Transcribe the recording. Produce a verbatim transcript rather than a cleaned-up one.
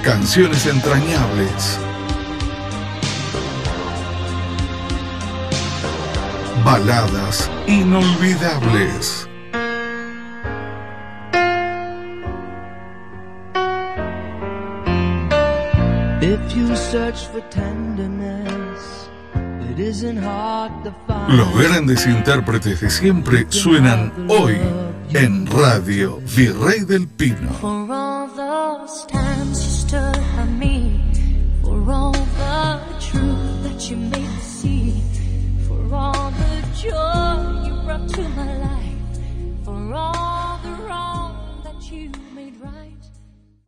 Canciones entrañables, baladas inolvidables. If you search for tenderness, it isn't hard to find. Los grandes intérpretes de siempre suenan hoy en Radio Virrey del Pino. For all those times you stood by me, for all the truth that you made me see, for all the joy you brought to my life, for all the wrong that you